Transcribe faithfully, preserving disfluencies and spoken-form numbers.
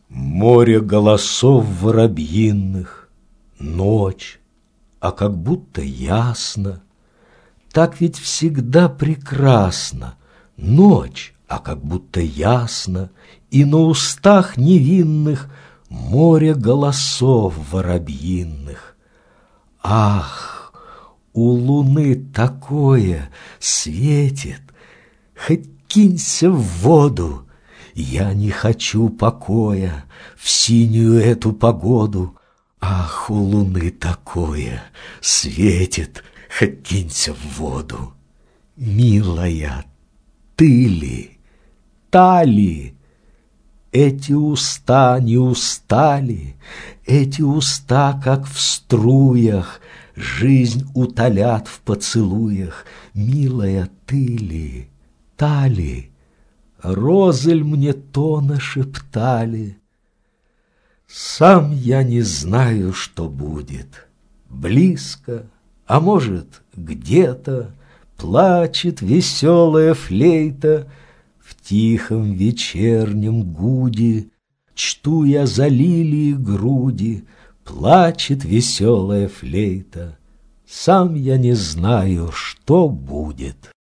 Море голосов воробьиных, ночь, а как будто ясно. Так ведь всегда прекрасно, ночь, а как будто ясно, и на устах невинных море голосов воробьиных. Ах, у луны такое светит, хоть кинься в воду. Я не хочу покоя в синюю эту погоду. Ах, у луны такое светит, хоть кинься в воду. Милая, ты ли, та ли? Эти уста не устали, эти уста, как в струях, жизнь утолят в поцелуях. Милая, ты ли, та ли? Розы ль мне то нашептали? Сам я не знаю, что будет. Близко, а может, где-то плачет веселая флейта. В тихом вечернем гуде чту я за лилии груди. Плачет веселая флейта. Сам я не знаю, что будет.